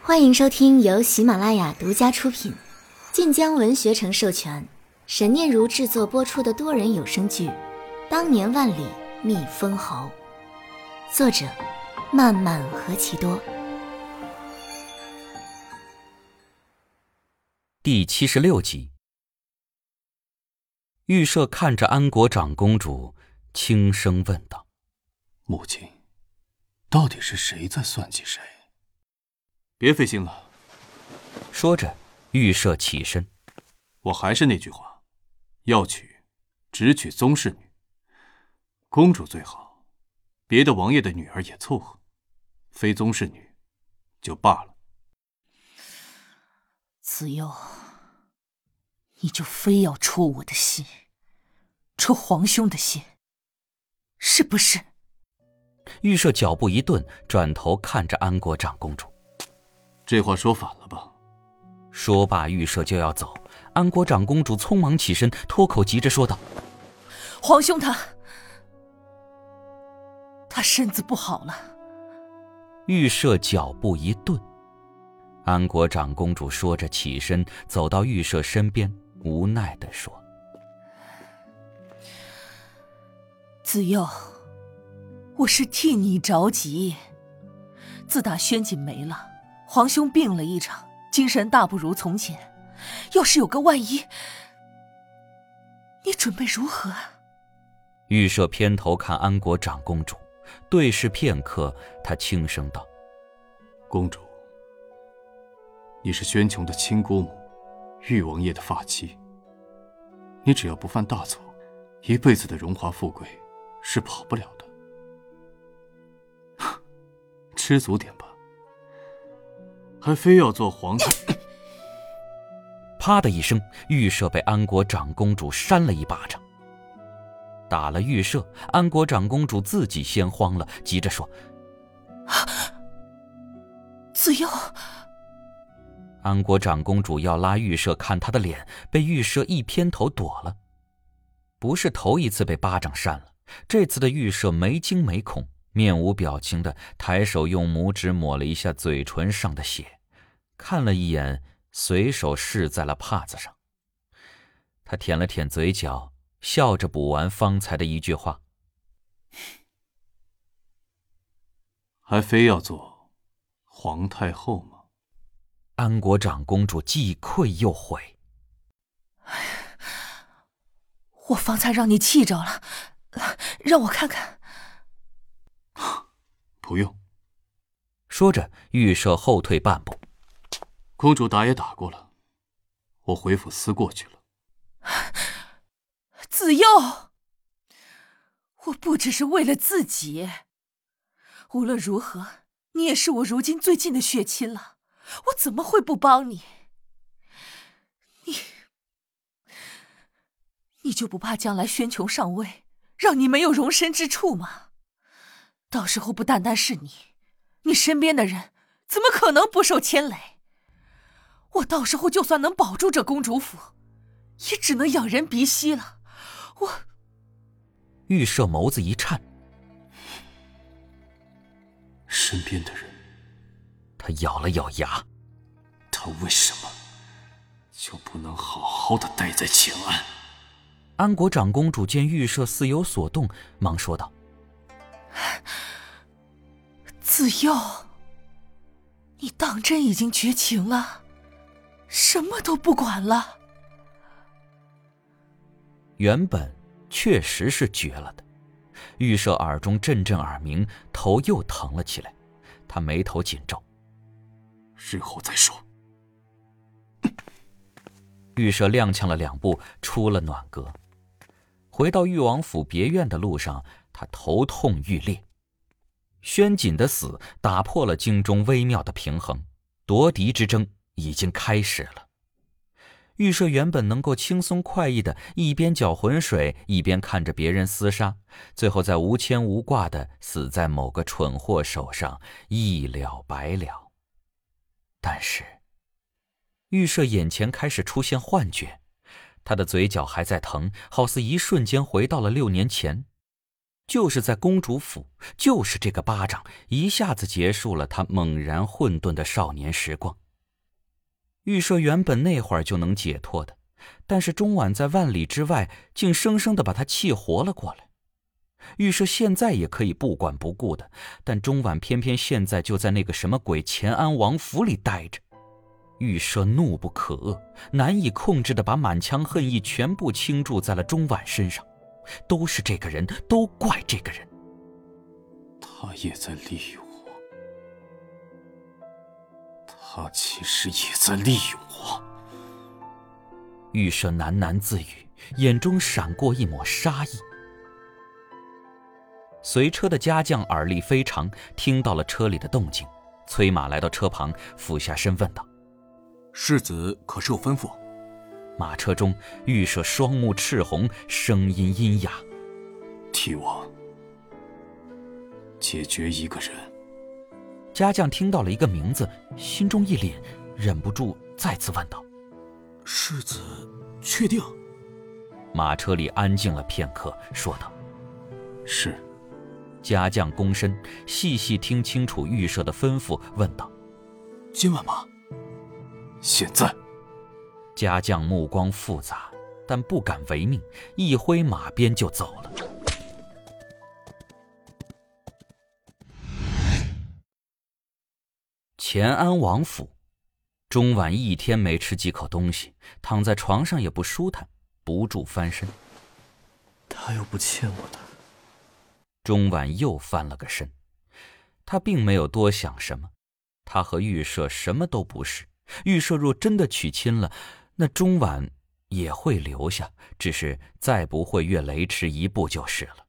欢迎收听由喜马拉雅独家出品、晋江文学城授权、沈念如制作播出的多人有声剧《当年万里觅封侯》，作者漫漫何其多。 第76集。玉舍看着安国长公主，轻声问道： 母亲，到底是谁在算计谁？别费心了。 说着，玉舍起身。 我还是那句话，要娶只娶宗室女，公主最好，别的王爷的女儿也凑合，非宗室女就罢了。 子佑，你就非要戳我的心，戳皇兄的心，是不是？ 玉舍脚步一顿，转头看着安国长公主。 这话说反了吧？ 说罢，玉舍就要走，安国长公主匆忙起身，脱口急着说道： 皇兄他身子不好了。 玉舍脚步一顿，安国长公主说着起身，走到玉舍身边，无奈地说： 子佑，我是替你着急。自打宣锦没了，皇兄病了一场，精神大不如从前。要是有个万一，你准备如何？ 玉舍偏头看安国长公主，对视片刻，她轻声道： 公主，你是宣琼的亲姑母，玉王爷的发妻，你只要不犯大错，一辈子的荣华富贵是跑不了的。知足点吧，还非要做皇太。 啪的一声，玉舍被安国长公主扇了一巴掌。打了玉舍，安国长公主自己先慌了，急着说： 子佑。 安国长公主要拉玉舍看她的脸，被玉舍一偏头躲了。不是头一次被巴掌扇了，这次的玉舍没惊没恐，面无表情的抬手用拇指抹了一下嘴唇上的血，看了一眼，随手试在了帕子上。他舔了舔嘴角，笑着补完方才的一句话： 还非要做皇太后吗？ 安国长公主既愧又悔。 我方才让你气着了，让我看看。 不用。 说着，玉舍后退半步。 公主打也打过了，我回府思过去了。 子佑，我不只是为了自己，无论如何，你也是我如今最近的血亲了，我怎么会不帮你？你就不怕将来宣琼上位，让你没有容身之处吗？到时候不单单是你身边的人怎么可能不受牵累？我到时候就算能保住这公主府，也只能仰人鼻息了。 玉舍眸子一颤， 身边的人， 他咬了咬牙， 他为什么就不能好好的待在乾安？ 安国长公主见玉舍似有所动，忙说道： 子佑，你当真已经绝情了，什么都不管了？ 原本确实是绝了的。玉舍耳中阵阵耳鸣，头又疼了起来，他眉头紧皱。 日后再说。 玉舍踉跄了2步，出了暖阁。回到裕王府别院的路上，他头痛欲裂。宣锦的死打破了京中微妙的平衡，夺嫡之争已经开始了。玉舍原本能够轻松快意的一边搅浑水，一边看着别人厮杀，最后在无牵无挂的死在某个蠢货手上，一了百了。但是玉舍眼前开始出现幻觉，他的嘴角还在疼，好似一瞬间回到了6年前。 就是在公主府，就是这个巴掌，一下子结束了他猛然混沌的少年时光。预设原本那会儿就能解脱的，但是钟婉在万里之外，竟生生地把他气活了过来。预设现在也可以不管不顾的，但钟婉偏偏现在就在那个什么鬼乾安王府里待着。预设怒不可遏，难以控制地把满腔恨意全部倾注在了钟婉身上。都是这个人，都怪这个人。 他也在利用我，他其实也在利用我。 预设喃喃自语，眼中闪过一抹杀意。随车的家将耳力非常，听到了车里的动静，催马来到车旁，俯下身问道： 世子可是有吩咐？ 马车中，预设双目赤红，声音阴哑： 替我解决一个人。 家将听到了一个名字，心中一凛，忍不住再次问道： 世子确定？ 马车里安静了片刻，说道： 是。 家将躬身，细细听清楚预设的吩咐，问道： 今晚吗？ 现在。 家将目光复杂，但不敢违命，一挥马鞭就走了。乾安王府，钟婉一天没吃几口东西，躺在床上也不舒坦，不住翻身。 他又不欠我的。 钟婉又翻了个身，他并没有多想什么，他和预设什么都不是。预设若真的娶亲了，那钟婉也会留下，只是再不会越雷池一步就是了。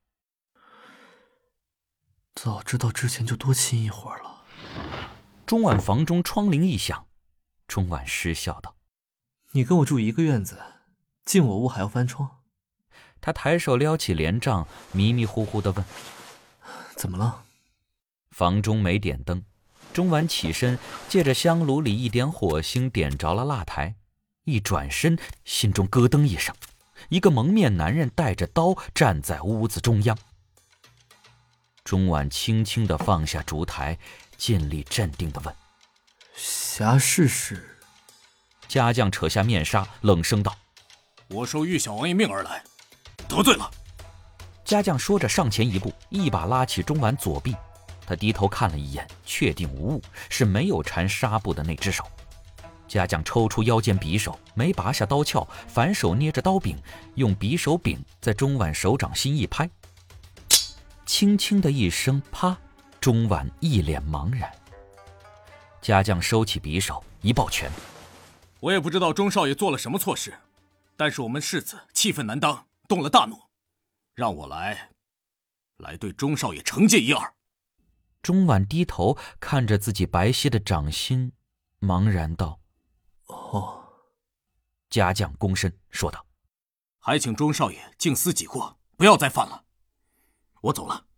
早知道之前就多亲一会儿了。 钟婉房中窗棂一响，钟婉失笑道： 你跟我住一个院子，进我屋还要翻窗。 他抬手撩起帘帐，迷迷糊糊地问： 怎么了？ 房中没点灯，钟婉起身，借着香炉里一点火星点着了蜡台，一转身，心中咯噔一声，一个蒙面男人带着刀站在屋子中央。钟婉轻轻地放下烛台，尽力镇定地问： 侠士是？ 家将扯下面纱，冷声道： 我受玉小王爷命而来，得罪了。 家将说着上前一步，一把拉起钟婉左臂。他低头看了一眼，确定无误，是没有缠纱布的那只手。家将抽出腰间匕首，没拔下刀鞘，反手捏着刀柄，用匕首柄在钟婉手掌心一拍，轻轻的一声啪，钟婉一脸茫然。家将收起匕首，一抱拳： 我也不知道钟少爷做了什么错事，但是我们世子气愤难当，动了大怒，让我来对钟少爷惩戒一二。 钟婉低头看着自己白皙的掌心，茫然道： 哦。 家将躬身说道： 还请钟少爷静思己过，不要再犯了。我走了。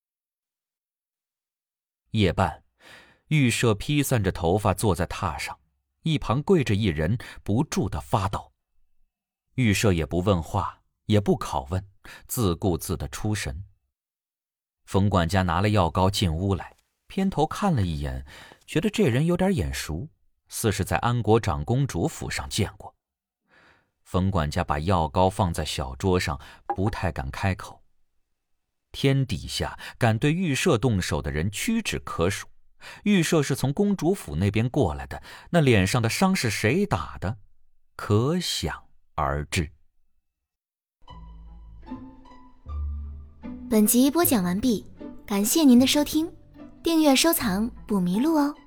夜半，预设披散着头发坐在榻上，一旁跪着一人，不住地发抖。预设也不问话，也不拷问，自顾自地出神。冯管家拿了药膏进屋来，偏头看了一眼，觉得这人有点眼熟，似是在安国长公主府上见过。冯管家把药膏放在小桌上，不太敢开口。天底下敢对预设动手的人屈指可数，预设是从公主府那边过来的，那脸上的伤是谁打的，可想而知。 本集播讲完毕，感谢您的收听，订阅收藏不迷路哦。